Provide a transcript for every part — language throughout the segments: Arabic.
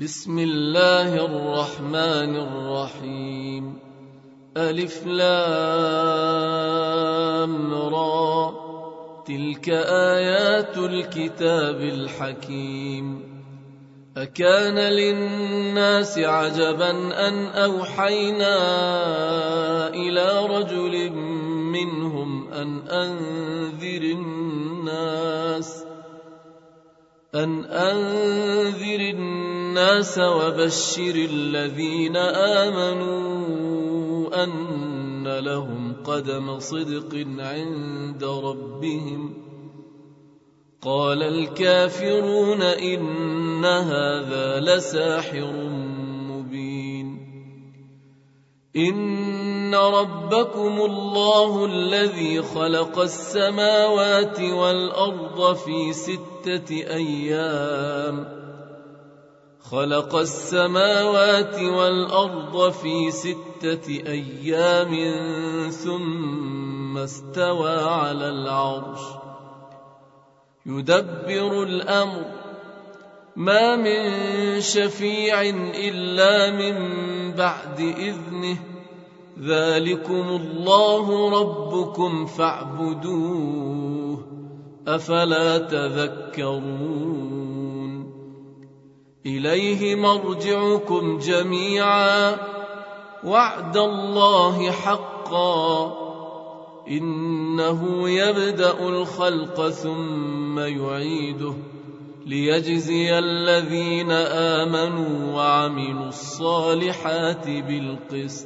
بسم الله الرحمن الرحيم. ألف لام را، تلك آيات الكتاب الحكيم. أكان للناس عجبا أن أوحينا إلى رجل منهم أن أنذر الناس وبشر الذين آمنوا أن لهم قدم صدق عند ربهم. قال الكافرون إن هذا لساحر مبين. إن ربكم الله الذي خلق السماوات والأرض في 6 أيام ثم استوى على العرش يدبر الأمر، ما من شفيع إلا من بعد إذنه، ذلكم الله ربكم فاعبدوه، أفلا تذكرون. إليه مرجعكم جميعا، وعد الله حقا، إنه يبدأ الخلق ثم يعيده ليجزي الذين آمنوا وعملوا الصالحات بالقسط،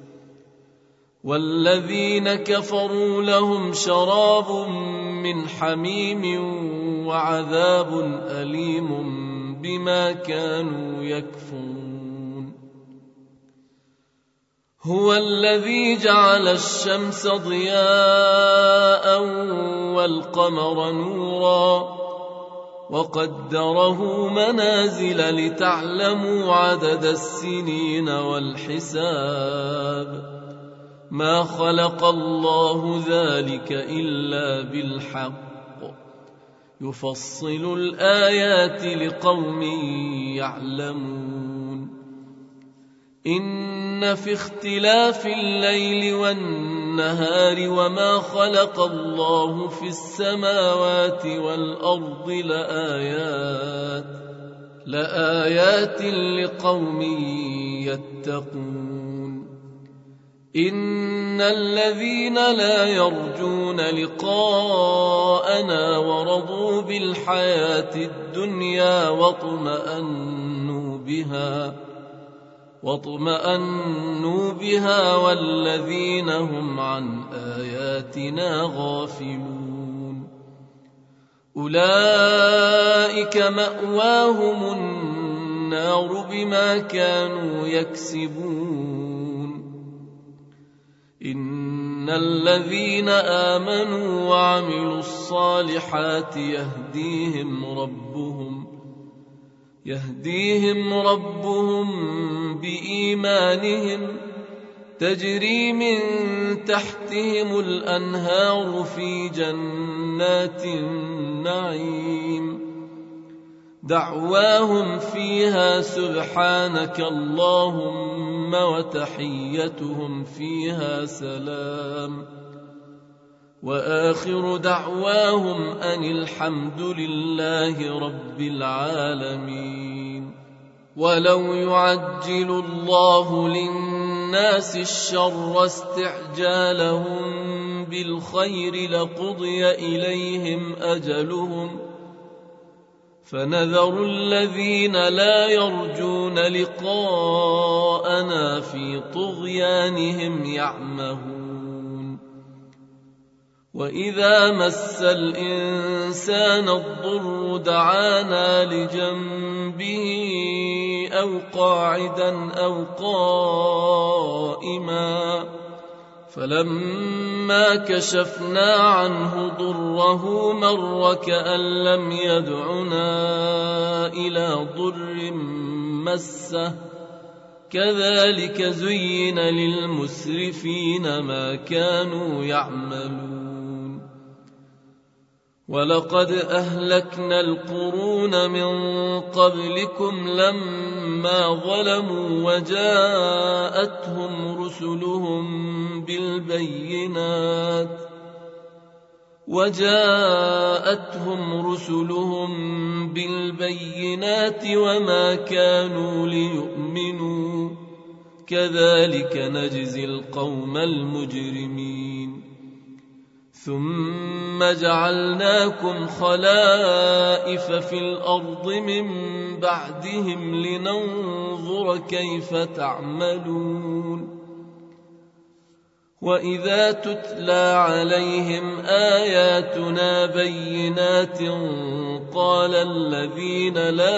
والذين كفروا لهم شراب من حميم وعذاب أليم بما كانوا يكفرون. هو الذي جعل الشمس ضياء والقمر نورا وقدره منازل لتعلموا عدد السنين والحساب، ما خلق الله ذلك إلا بالحق، يفصل الآيات لقوم يعلمون. إن في اختلاف الليل والنهار وما خلق الله في السماوات والأرض لآيات لقوم يتقون. إن الذين لا يرجون لقاءنا ورضوا بالحياة الدنيا واطمأنوا بها والذين هم عن آياتنا غافلون، أولئك مأواهم النار بما كانوا يكسبون. إن الذين آمنوا وعملوا الصالحات يهديهم ربهم بإيمانهم، تجري من تحتهم الأنهار في جنات النعيم، دعواهم فيها سبحانك اللهم وتحيتهم فيها سلام، وآخر دعواهم أن الحمد لله رب العالمين. ولو يعجل الله للناس الشر استعجالهم بالخير لقضي إليهم أجلهم، فنذر الذين لا يرجون لقاءنا في طغيانهم يعمهون. وإذا مس الإنسان الضر دعانا لجنبه أو قاعدا أو قائما، فلما كشفنا عنه ضره مر كأن لم يدعنا إلى ضر مسه، كذلك زين للمسرفين ما كانوا يعملون. ولقد أهلكنا القرون من قبلكم لما ظلموا وجاءتهم رسلهم بالبينات وما كانوا ليؤمنوا كذلك نجزي القوم المجرمين ثم جعلناكم خلائف في الأرض من بعدهم لننظر كيف تعملون وإذا تتلى عليهم آياتنا بينات قال الذين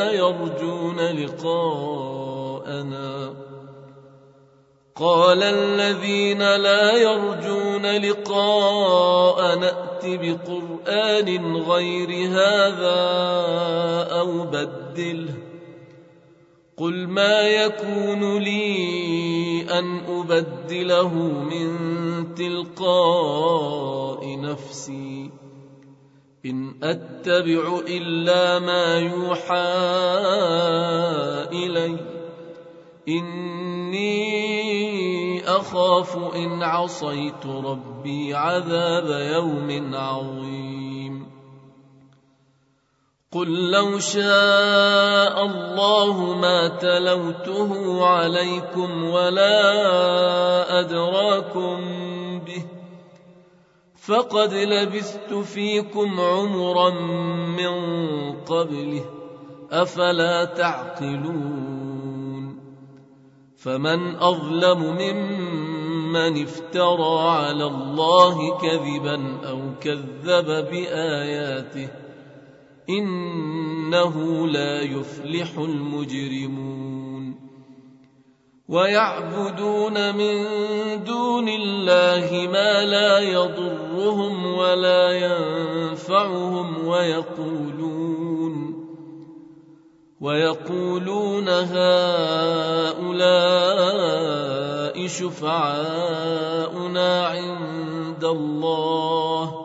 لا يرجون لقاءنا ائت بقرآن غير هذا أو بدله قل ما يكون لي أن أبدله من تلقاء نفسي إن أتبع إلا ما يوحى إلي إني أخاف إن عصيت ربي عذاب يوم عظيم قل لو شاء الله ما تلوته عليكم ولا أدراكم به فقد لبثت فيكم عمرا من قبله أفلا تعقلون فمن أظلم ممن افترى على الله كذبا أو كذب بآياته إنه لا يفلح المجرمون ويعبدون من دون الله ما لا يضرهم ولا ينفعهم ويقولون هؤلاء شفعاؤنا عند الله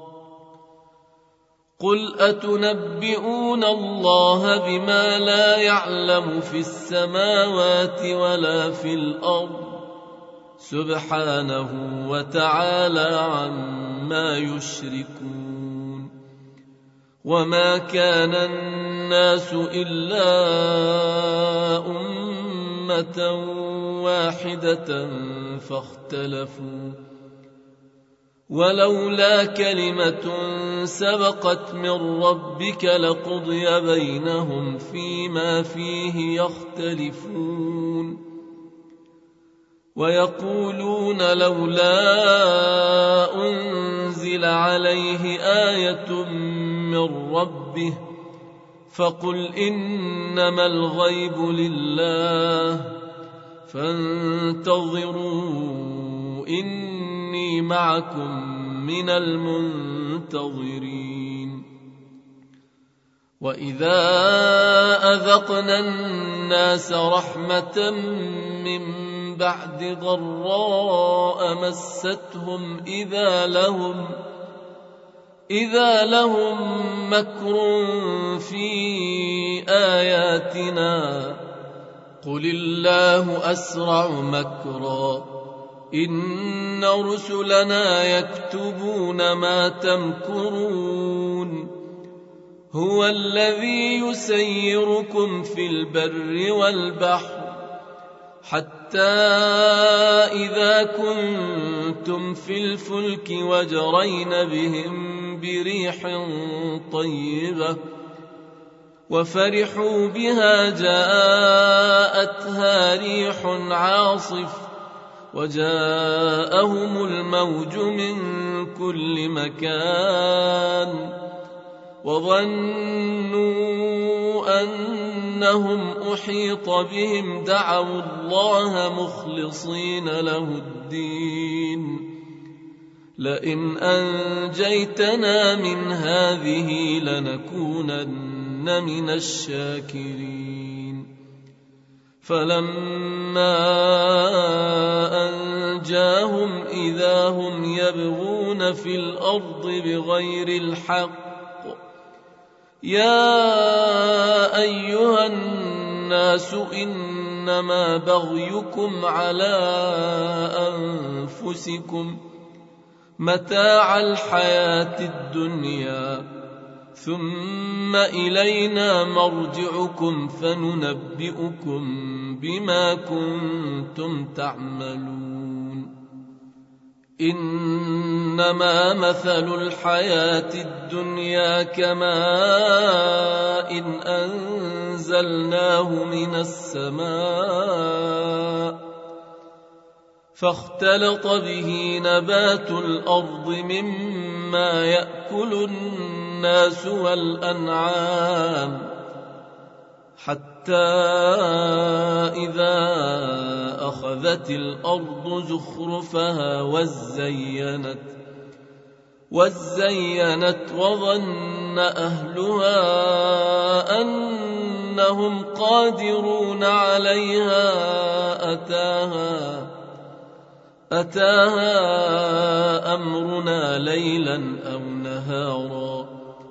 قل أتنبئون الله بما لا يعلم في السماوات ولا في الأرض سبحانه وتعالى عما يشركون وما كان الناس إلا أمة واحدة فاختلفوا ولولا كلمة سبقت من ربك لقضي بينهم فيما فيه يختلفون ويقولون لولا أنزل عليه آية من ربه فقل إنما الغيب لله فانتظروا إني معكم من المنتظرين وإذا أذقنا الناس رحمة من بعد ضراء مستهم إذا لهم مكر في آياتنا قل الله أسرع مكرا إن رسلنا يكتبون ما تمكرون هو الذي يسيركم في البر والبحر حتى إذا كنتم في الفلك وجرين بهم بريح طيبة وفرحوا بها جاءتها ريح عاصف وجاءهم الموج من كل مكان وظنوا أنهم أحيط بهم دعوا الله مخلصين له الدين لئن أنجيتنا من هذه لنكونن من الشاكرين فلما أنجاهم إذا هم يبغون في الأرض بغير الحق يا أيها الناس إنما بغيكم على أنفسكم متاع الحياة الدنيا ثم إلينا مرجعكم فننبئكم بما كنتم تعملون. إنما مثل الحياة الدنيا كماء إن أنزلناه من السماء فاختلط به نبات الأرض مما يأكل الناس والأنعام حتى إذا أخذت الأرض زخرفها وزينت وظن أهلها أنهم قادرون عليها أتاها أمرنا ليلا أو نهارا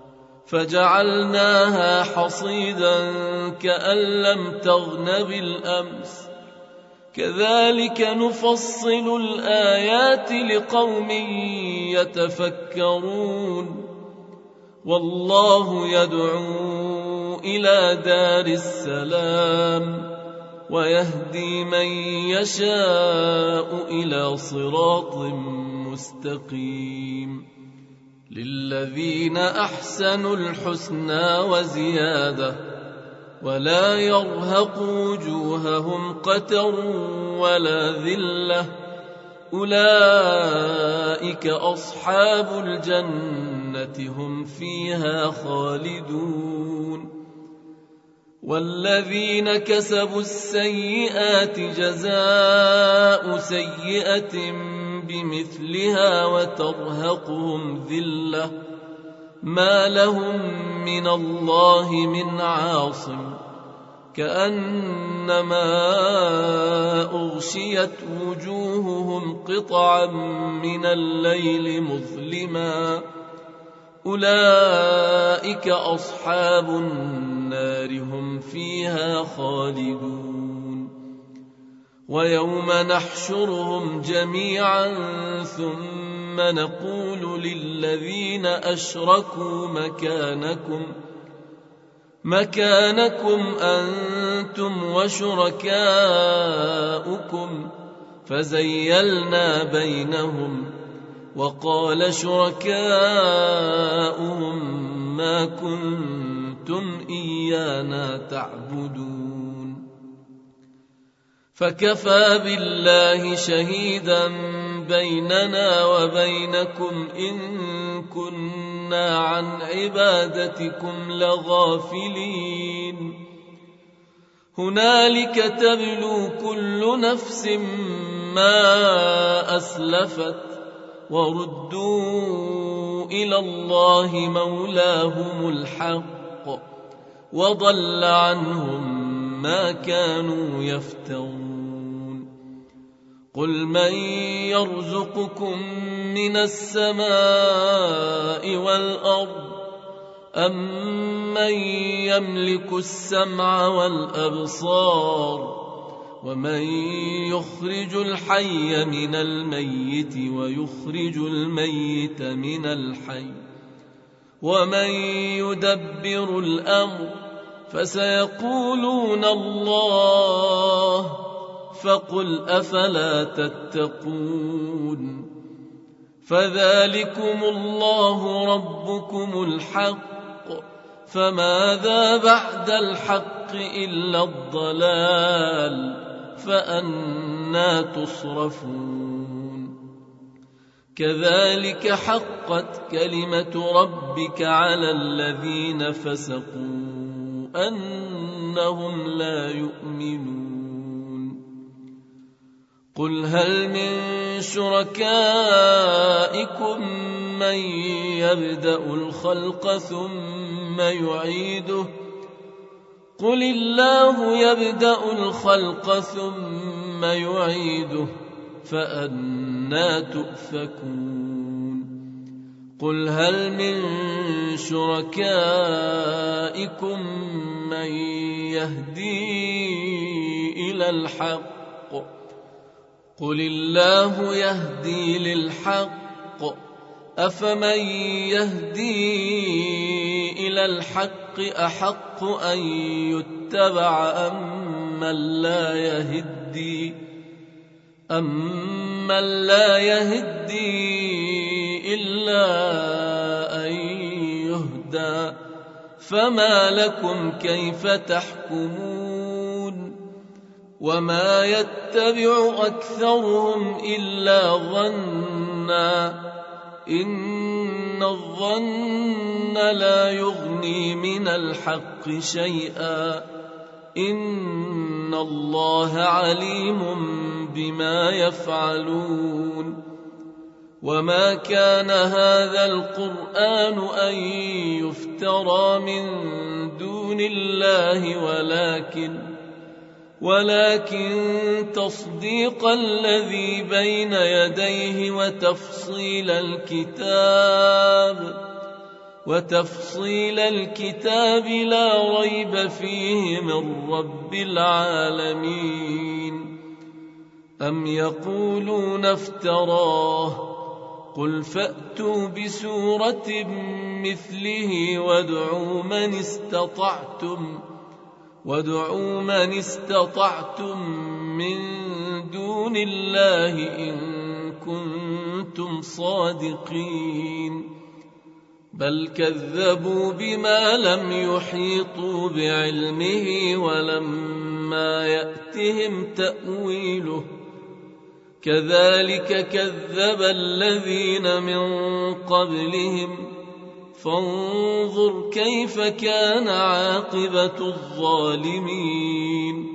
فجعلناها حصيدا كأن لم تغن بالأمس كذلك نفصل الآيات لقوم يتفكرون. والله يدعو إلى دار السلام ويهدي من يشاء إلى صراط مستقيم. للذين أحسنوا الحسنى وزيادة ولا يرهق وجوههم قتر ولا ذلة أولئك أصحاب الجنة هم فيها خالدون. والذين كسبوا السيئات جزاء سيئة بمثلها وترهقهم ذلة ما لهم من الله من عاصم كأنما أغشيت وجوههم قطعا من الليل مظلما أولئك أصحاب النار هم فيها خالدون. ويوم نحشرهم جميعا ثم نقول للذين أشركوا مكانكم أنتم وشركاؤكم فزيلنا بينهم وقال شركاؤهم ما كنتم إيانا تعبدون فكفى بالله شهيدا بيننا وبينكم إن كنا عن عبادتكم لغافلين. هنالك تبلو كل نفس ما أسلفت وردوا إلى الله مولاهم الحق وضل عنهم ما كانوا يفترون. قل من يرزقكم من السماء والأرض أم من يملك السمع والأبصار ومن يخرج الحي من الميت ويخرج الميت من الحي ومن يدبر الأمر فسيقولون الله فقل أفلا تتقون. فذلكم الله ربكم الحق فماذا بعد الحق إلا الضلال فأنى تصرفون. كذلك حقت كلمة ربك على الذين فسقوا أنهم لا يؤمنون. قل هل من شركائكم من يبدأ الخلق ثم يعيده قل الله يبدأ الخلق ثم يعيده فأنى تؤفكون. قل هل من شركائكم من يهدي إلى الحق قل الله يهدي للحق أفمن يهدي إلى الحق أحق أن يتبع أمن لا يهدي إلا أن يهدى فما لكم كيف تحكمون وما يتبع أكثرهم إلا ظنا إن الظن لا يغني من الحق شيئا إن الله عليم بما يفعلون وما كان هذا القرآن أن يفترى من دون الله ولكن تصديق الذي بين يديه وتفصيل الكتاب لا ريب فيه من رب العالمين أم يقولون افتراه قل فأتوا بسورة مثله وادعوا من استطعتم من دون الله إن كنتم صادقين بل كذبوا بما لم يحيطوا بعلمه ولما يأتهم تأويله كذلك كذب الذين من قبلهم فانظر كيف كان عاقبة الظالمين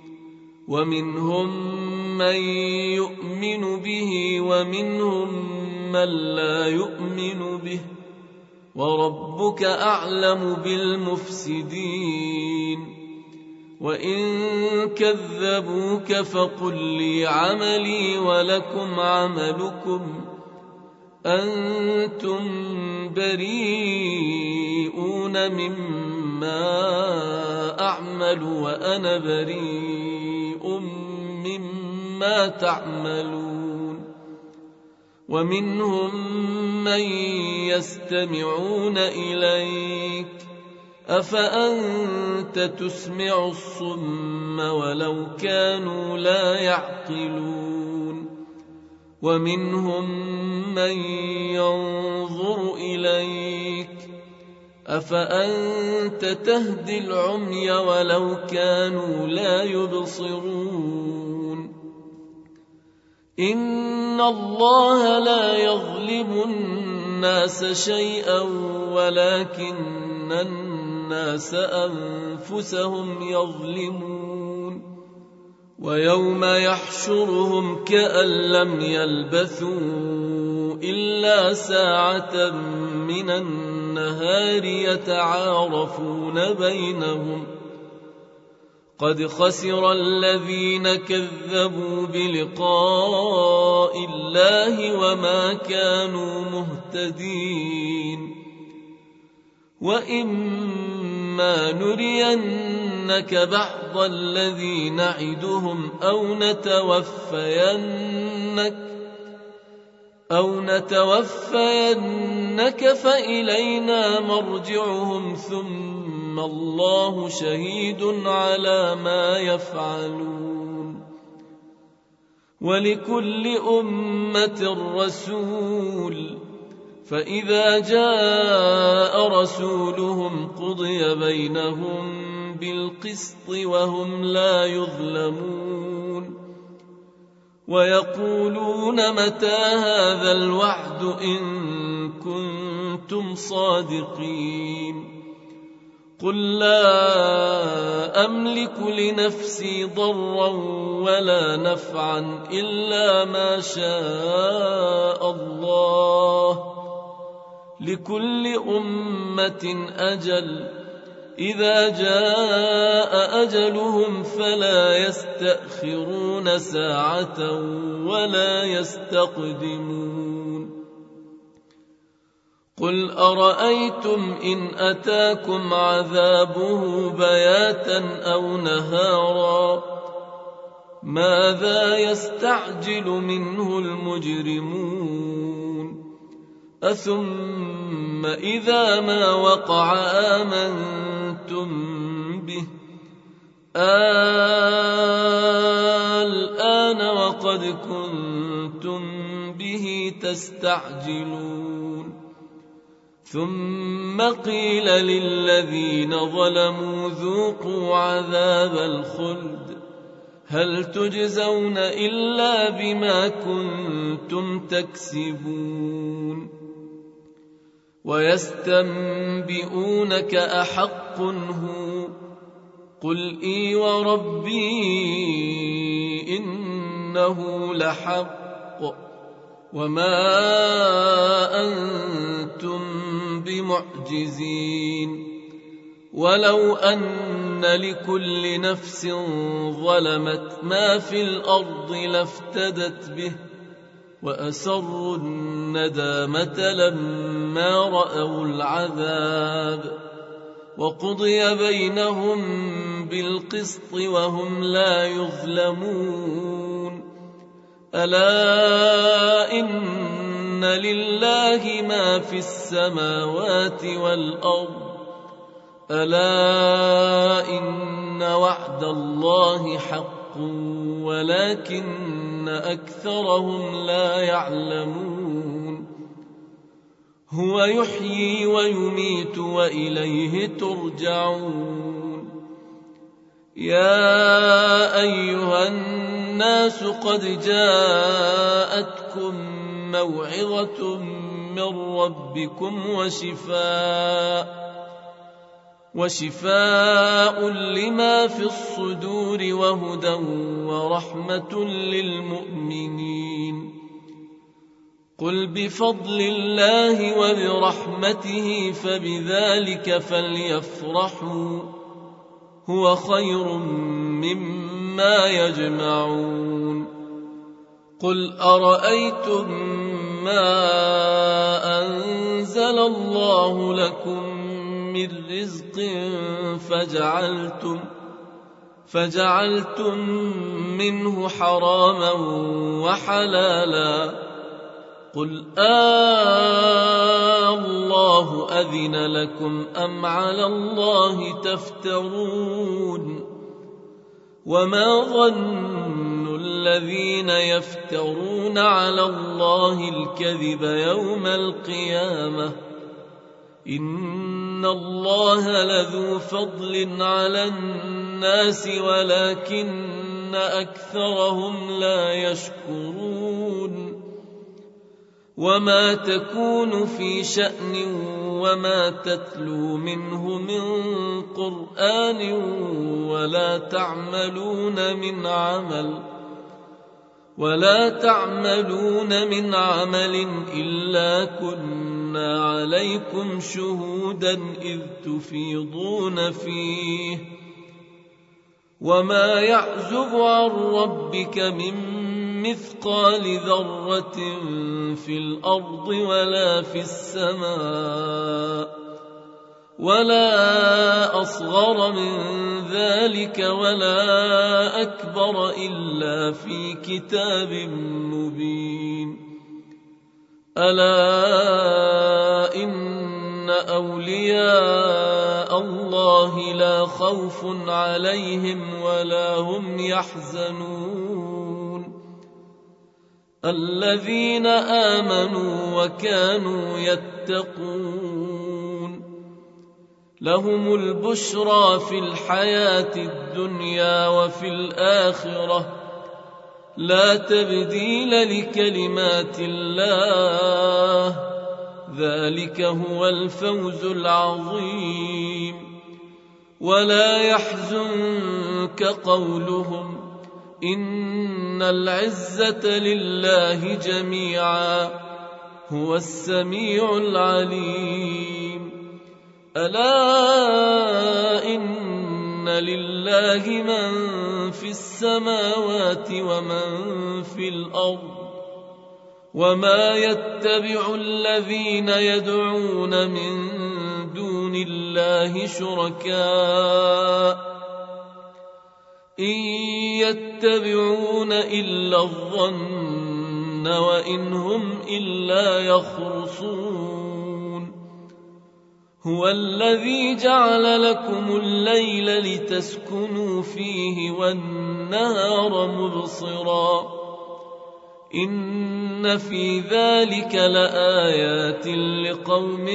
ومنهم من يؤمن به ومنهم من لا يؤمن به وربك أعلم بالمفسدين وإن كذبوك فقل لي عملي ولكم عملكم أنتم بريئون مما أعمل وأنا بريء مما تعملون ومنهم من يستمعون إليك أفأنت تسمع الصم ولو كانوا لا يعقلون ومنهم من ينظر إليك أفأنت تهدي العمي ولو كانوا لا يبصرون إن الله لا يظلم الناس شيئا ولكن الناس أنفسهم يظلمون ويوم يحشرهم كأن لم يلبثوا إلا ساعة من النهار يتعارفون بينهم قد خسر الذين كذبوا بلقاء الله وما كانوا مهتدين وإما نرينك بعض الذي نعدهم أو نتوفينك فإلينا مرجعهم ثم الله شهيد على ما يفعلون ولكل أمة رسول فإذا جاء رسولهم قضي بينهم بالقسط وهم لا يظلمون ويقولون متى هذا الوعد إن كنتم صادقين قل لا أملك لنفسي ضرا ولا نفعا إلا ما شاء الله لكل أمة أجل إذا جاء أجلهم فلا يستأخرون ساعة ولا يستقدمون قل أرأيتم إن أتاكم عذابه بياتا أو نهارا ماذا يستعجل منه المجرمون أثم إذا ما وقع آمنتم به الآن وقد كنتم به تستعجلون ثم قيل للذين ظلموا ذوقوا عذاب الخلد هل تجزون إلا بما كنتم تكسبون ويستنبئونك أحق هو قل إي وربي إنه لحق وما أنتم بمعجزين ولو أن لكل نفس ظلمت ما في الأرض لافتدت به وأسروا الندامة لما رأوا العذاب وقضي بينهم بالقسط وهم لا يظلمون ألا إن لله ما في السماوات والأرض ألا إن وعد الله حق ولكن أكثرهم لا يعلمون هو يحيي ويميت وإليه ترجعون يا أيها الناس قد جاءتكم موعظة من ربكم وشفاء لما في الصدور وهدى ورحمة للمؤمنين قل بفضل الله وبرحمته فبذلك فليفرحوا هو خير مما يجمعون قل أرأيتم ما أنزل الله لكم من رزق فجعلتم منه حراما وحلالا قل الله أذن لكم أم على الله تفترون وما ظن الذين يفترون على الله الكذب يوم القيامة إن الله لذو فضل على الناس ولكن أكثرهم لا يشكرون وما تكون في شأن وما تتلو منه من قرآن ولا تعملون من عمل إلا كنا عليكم شهودا إذ تفيضون فيه وما يعزب عن ربك من مثقال ذرة في الأرض ولا في السماء ولا أصغر من ذلك ولا أكبر إلا في كتاب مبين ألا إن أولياء الله لا خوف عليهم ولا هم يحزنون الذين آمنوا وكانوا يتقون لهم البشرى في الحياة الدنيا وفي الآخرة لا تبديل لكلمات الله ذلك هو الفوز العظيم ولا يحزنك قولهم إن العزة لله جميعا هو السميع العليم ألا إن لله من في السماوات ومن في الأرض وما يتبع الذين يدعون من دون الله شركاء إن يتبعون إلا الظن وإن هم إلا يخرصون هو الذي جعل لكم الليل لتسكنوا فيه والنهار مبصرا إن في ذلك لآيات لقوم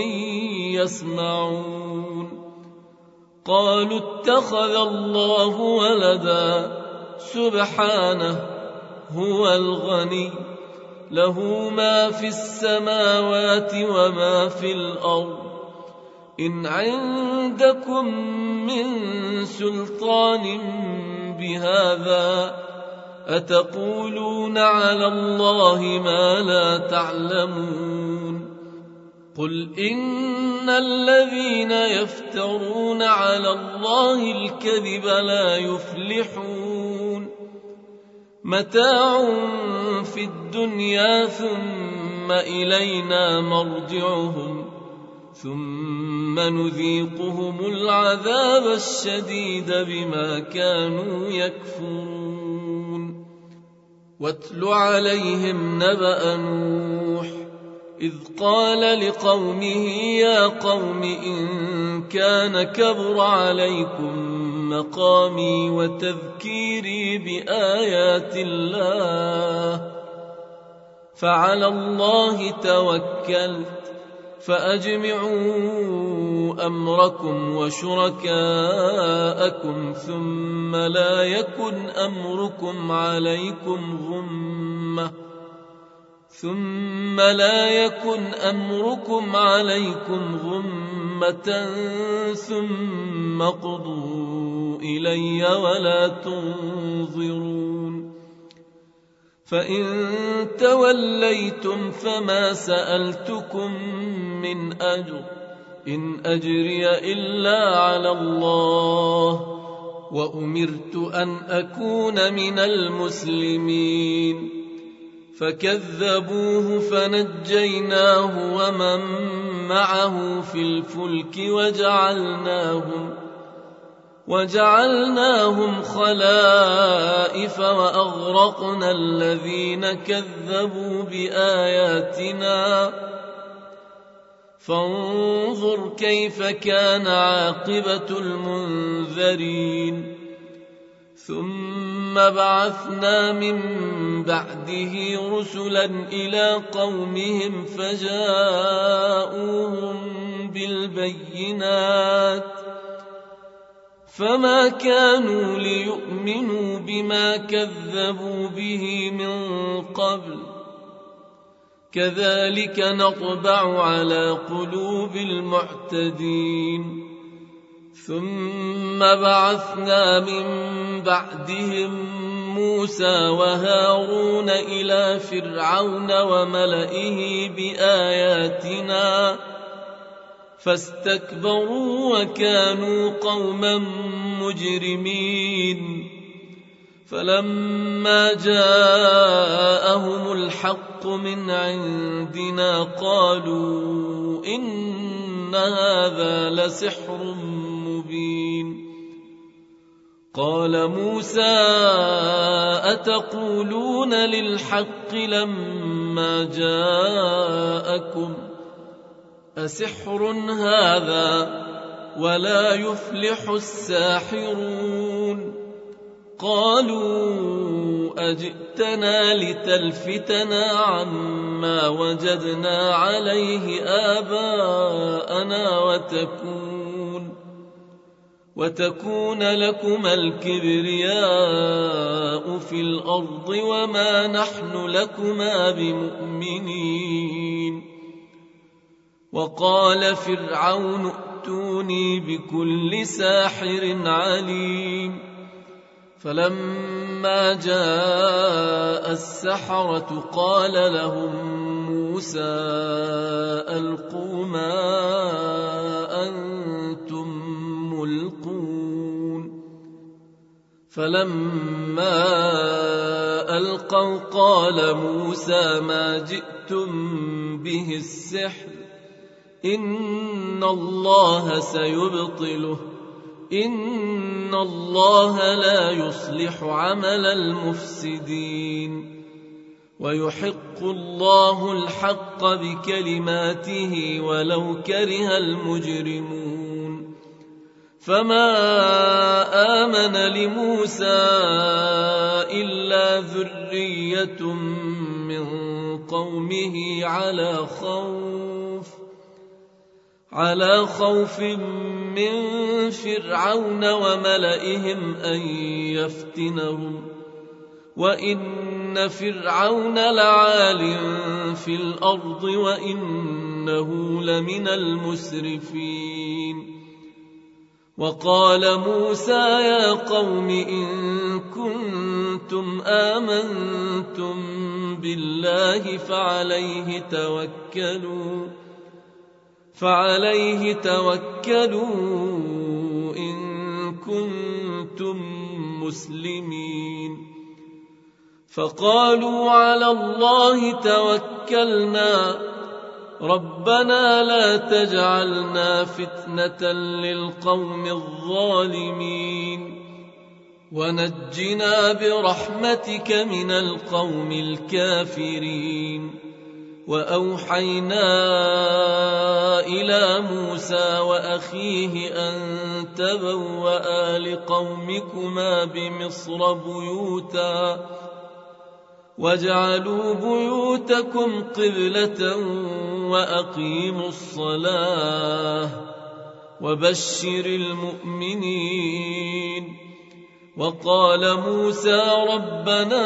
يسمعون قالوا اتخذ الله ولدا سبحانه هو الغني له ما في السماوات وما في الأرض إن عندكم من سلطان بهذا أتقولون على الله ما لا تعلمون قل إن الذين يفترون على الله الكذب لا يفلحون متاع في الدنيا ثم إلينا مرجعهم ثم نذيقهم العذاب الشديد بما كانوا يكفرون واتل عليهم نبأ نوح إذ قال لقومه يا قوم إن كان كبر عليكم مقامي وتذكيري بآيات الله فعلى الله توكلت فأجمعوا أمركم وشركاءكم ثم لا يكن أمركم عليكم غمة ثم قضوا إلي ولا تنظرون فإن توليتم فما سألتكم من أجر إن أجري إلا على الله وأمرت أن أكون من المسلمين فكذبوه فنجيناه ومن معه في الفلك وجعلناهم خلائف وأغرقنا الذين كذبوا بآياتنا فانظر كيف كان عاقبة المنذرين ثم بعثنا من بعده رسلا إلى قومهم فجاءوهم بالبينات فما كانوا ليؤمنوا بما كذبوا به من قبل كذلك نطبع على قلوب المعتدين ثم بعثنا من بعدهم موسى وهارون إلى فرعون وملئه بآياتنا فاستكبروا وكانوا قوما مجرمين فلما جاءهم الحق من عندنا قالوا إن هذا لسحر مبين قال موسى أتقولون للحق لما جاءكم أسحر هذا ولا يفلح الساحرون قالوا أجئتنا لتلفتنا عما وجدنا عليه آباءنا وتكون لكما الكبرياء في الأرض وما نحن لكما بمؤمنين وقال فرعون ائتوني بكل ساحر عليم فلما جاء السحرة قال لهم موسى ألقوا ما أنتم ملقون فلما ألقوا قال موسى ما جئتم به السحر إن الله سيبطله إن الله لا يصلح عمل المفسدين ويحق الله الحق بكلماته ولو كره المجرمون فما آمن لموسى إلا ذرية من قومه على خوف من فرعون وملئهم أن يفتنهم وإن فرعون لعال في الأرض وإنه لمن المسرفين وقال موسى يا قوم إن كنتم آمنتم بالله فعليه توكلوا إن كنتم مسلمين فقالوا على الله توكلنا ربنا لا تجعلنا فتنة للقوم الظالمين ونجنا برحمتك من القوم الكافرين وأوحينا إلى موسى وأخيه أن تبوأ لقومكما بمصر بيوتا واجعلوا بيوتكم قبلة وأقيموا الصلاة وبشر المؤمنين وقال موسى ربنا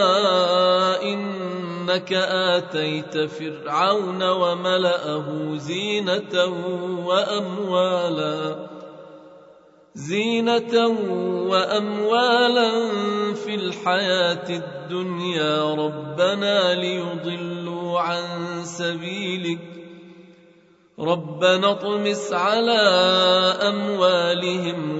إنك آتيت فرعون وملأه زينة وأموالا في الحياة الدنيا ربنا ليضلوا عن سبيلك ربنا اطمس على أموالهم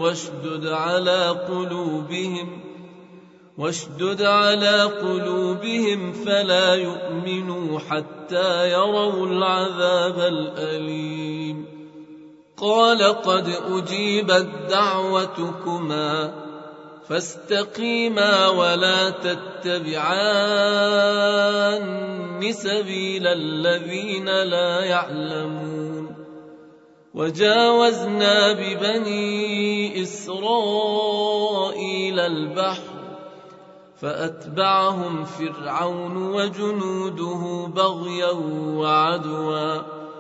واشدد على قلوبهم فلا يؤمنوا حتى يروا العذاب الأليم قال قد أجيبت دعوتكما فاستقيما ولا تتبعان سبيل الذين لا يعلمون وجاوزنا ببني إسرائيل البحر فأتبعهم فرعون وجنوده بغيا وعدوا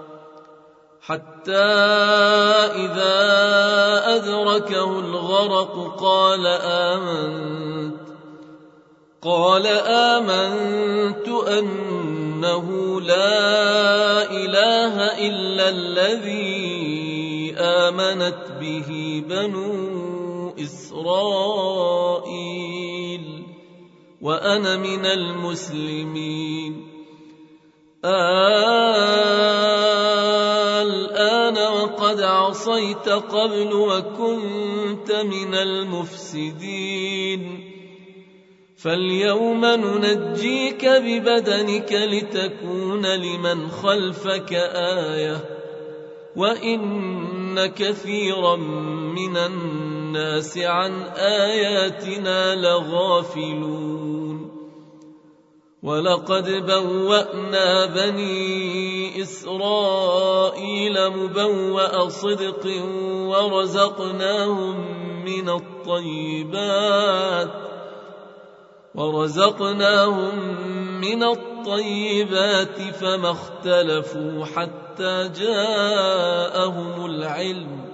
حتى إذا أدركه الغرق قال آمنت أنه لا إله إلا الذي آمنت به بنو إسرائيل وأنا من المسلمين الآن وقد عصيت قبل وكنت من المفسدين فاليوم ننجيك ببدنك لتكون لمن خلفك آية وإن كثيرا من الناس عن آياتنا لغافلون ولقد بوأنا بني إسرائيل مبوأ صدق ورزقناهم من الطيبات فما اختلفوا حتى جاءهم العلم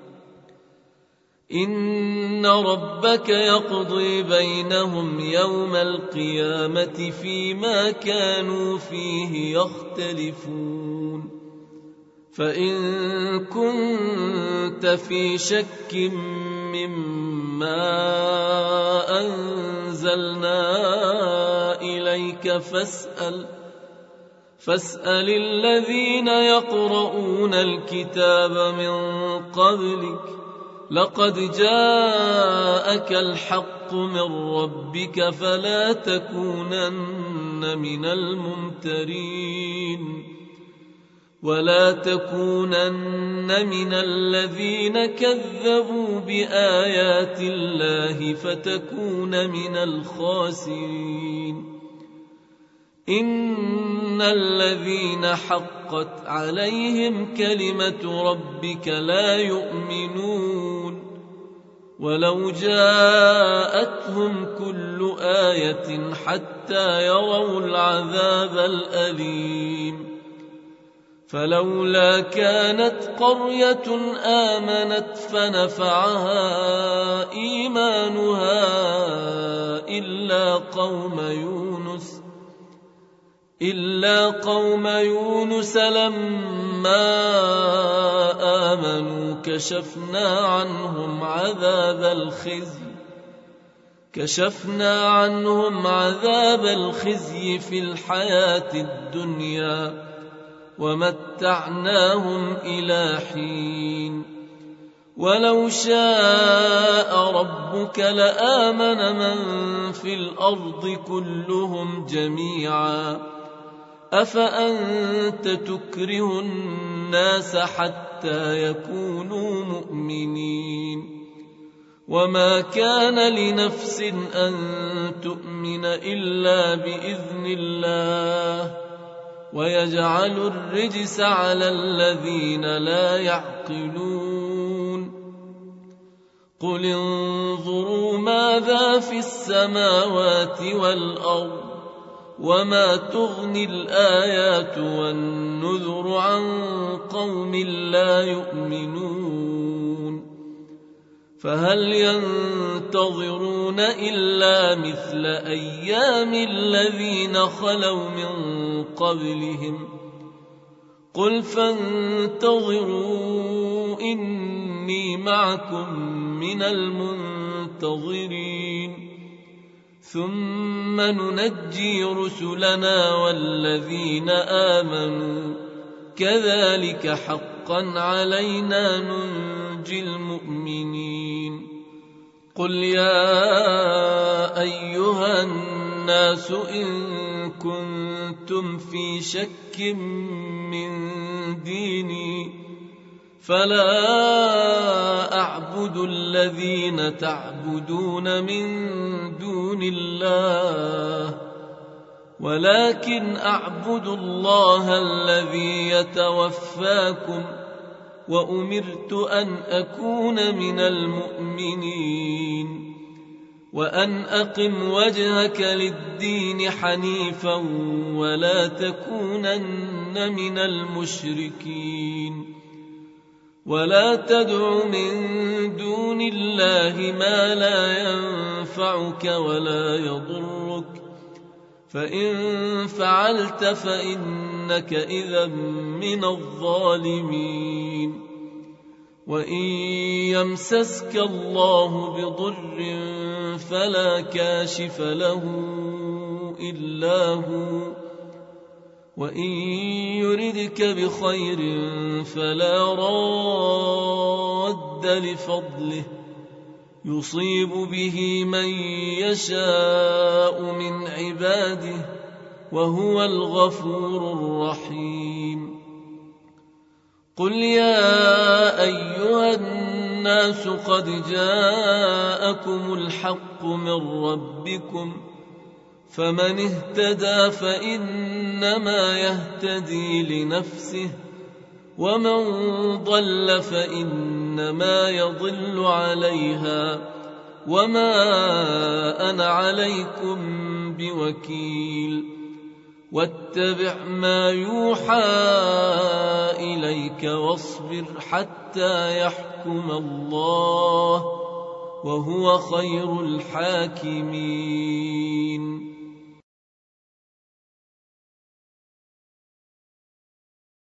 إن ربك يقضي بينهم يوم القيامة فيما كانوا فيه يختلفون فإن كنت في شك مما أنزلنا إليك فاسأل الذين يقرؤون الكتاب من قبلك لقد جاءك الحق من ربك فلا تكونن من الممترين ولا تكونن من الذين كذبوا بآيات الله فتكون من الخاسرين إن الذين حقت عليهم كلمة ربك لا يؤمنون ولو جاءتهم كل آية حتى يروا العذاب الأليم فلولا كانت قرية آمنت فنفعها إيمانها إلا قوم يونس لما آمنوا كشفنا عنهم عذاب الخزي في الحياة الدنيا ومتعناهم إلى حين ولو شاء ربك لآمن من في الأرض كلهم جميعا أفأنت تكره الناس حتى يكونوا مؤمنين وما كان لنفس أن تؤمن إلا بإذن الله ويجعل الرجس على الذين لا يعقلون قل انظروا ماذا في السماوات والأرض وما تغني الآيات والنذر عن قوم لا يؤمنون فهل ينتظرون إلا مثل أيام الذين خلوا من قبلهم قل فانتظروا إني معكم من المنتظرين ثم ننجي رسلنا والذين آمنوا كذلك حقا علينا ننجي المؤمنين قل يا أيها الناس إن كنتم في شك من ديني فلا أعبد الذين تعبدون من دون الله ولكن أعبد الله الذي يتوفاكم وأمرت أن أكون من المؤمنين وأن أقم وجهك للدين حنيفا ولا تكونن من المشركين ولا تدع من دون الله ما لا ينفعك ولا يضرك فإن فعلت فإنك إذا من الظالمين وإن يمسسك الله بضر فلا كاشف له إلا هو وإن يردك بخير فلا راد لفضله يصيب به من يشاء من عباده وهو الغفور الرحيم قل يا أيها الناس قد جاءكم الحق من ربكم فمن اهتدى فإنما يهتدي لنفسه ومن ضل فإنما يضل عليها وما أنا عليكم بوكيل واتبع ما يوحى إليك واصبر حتى يحكم الله وهو خير الحاكمين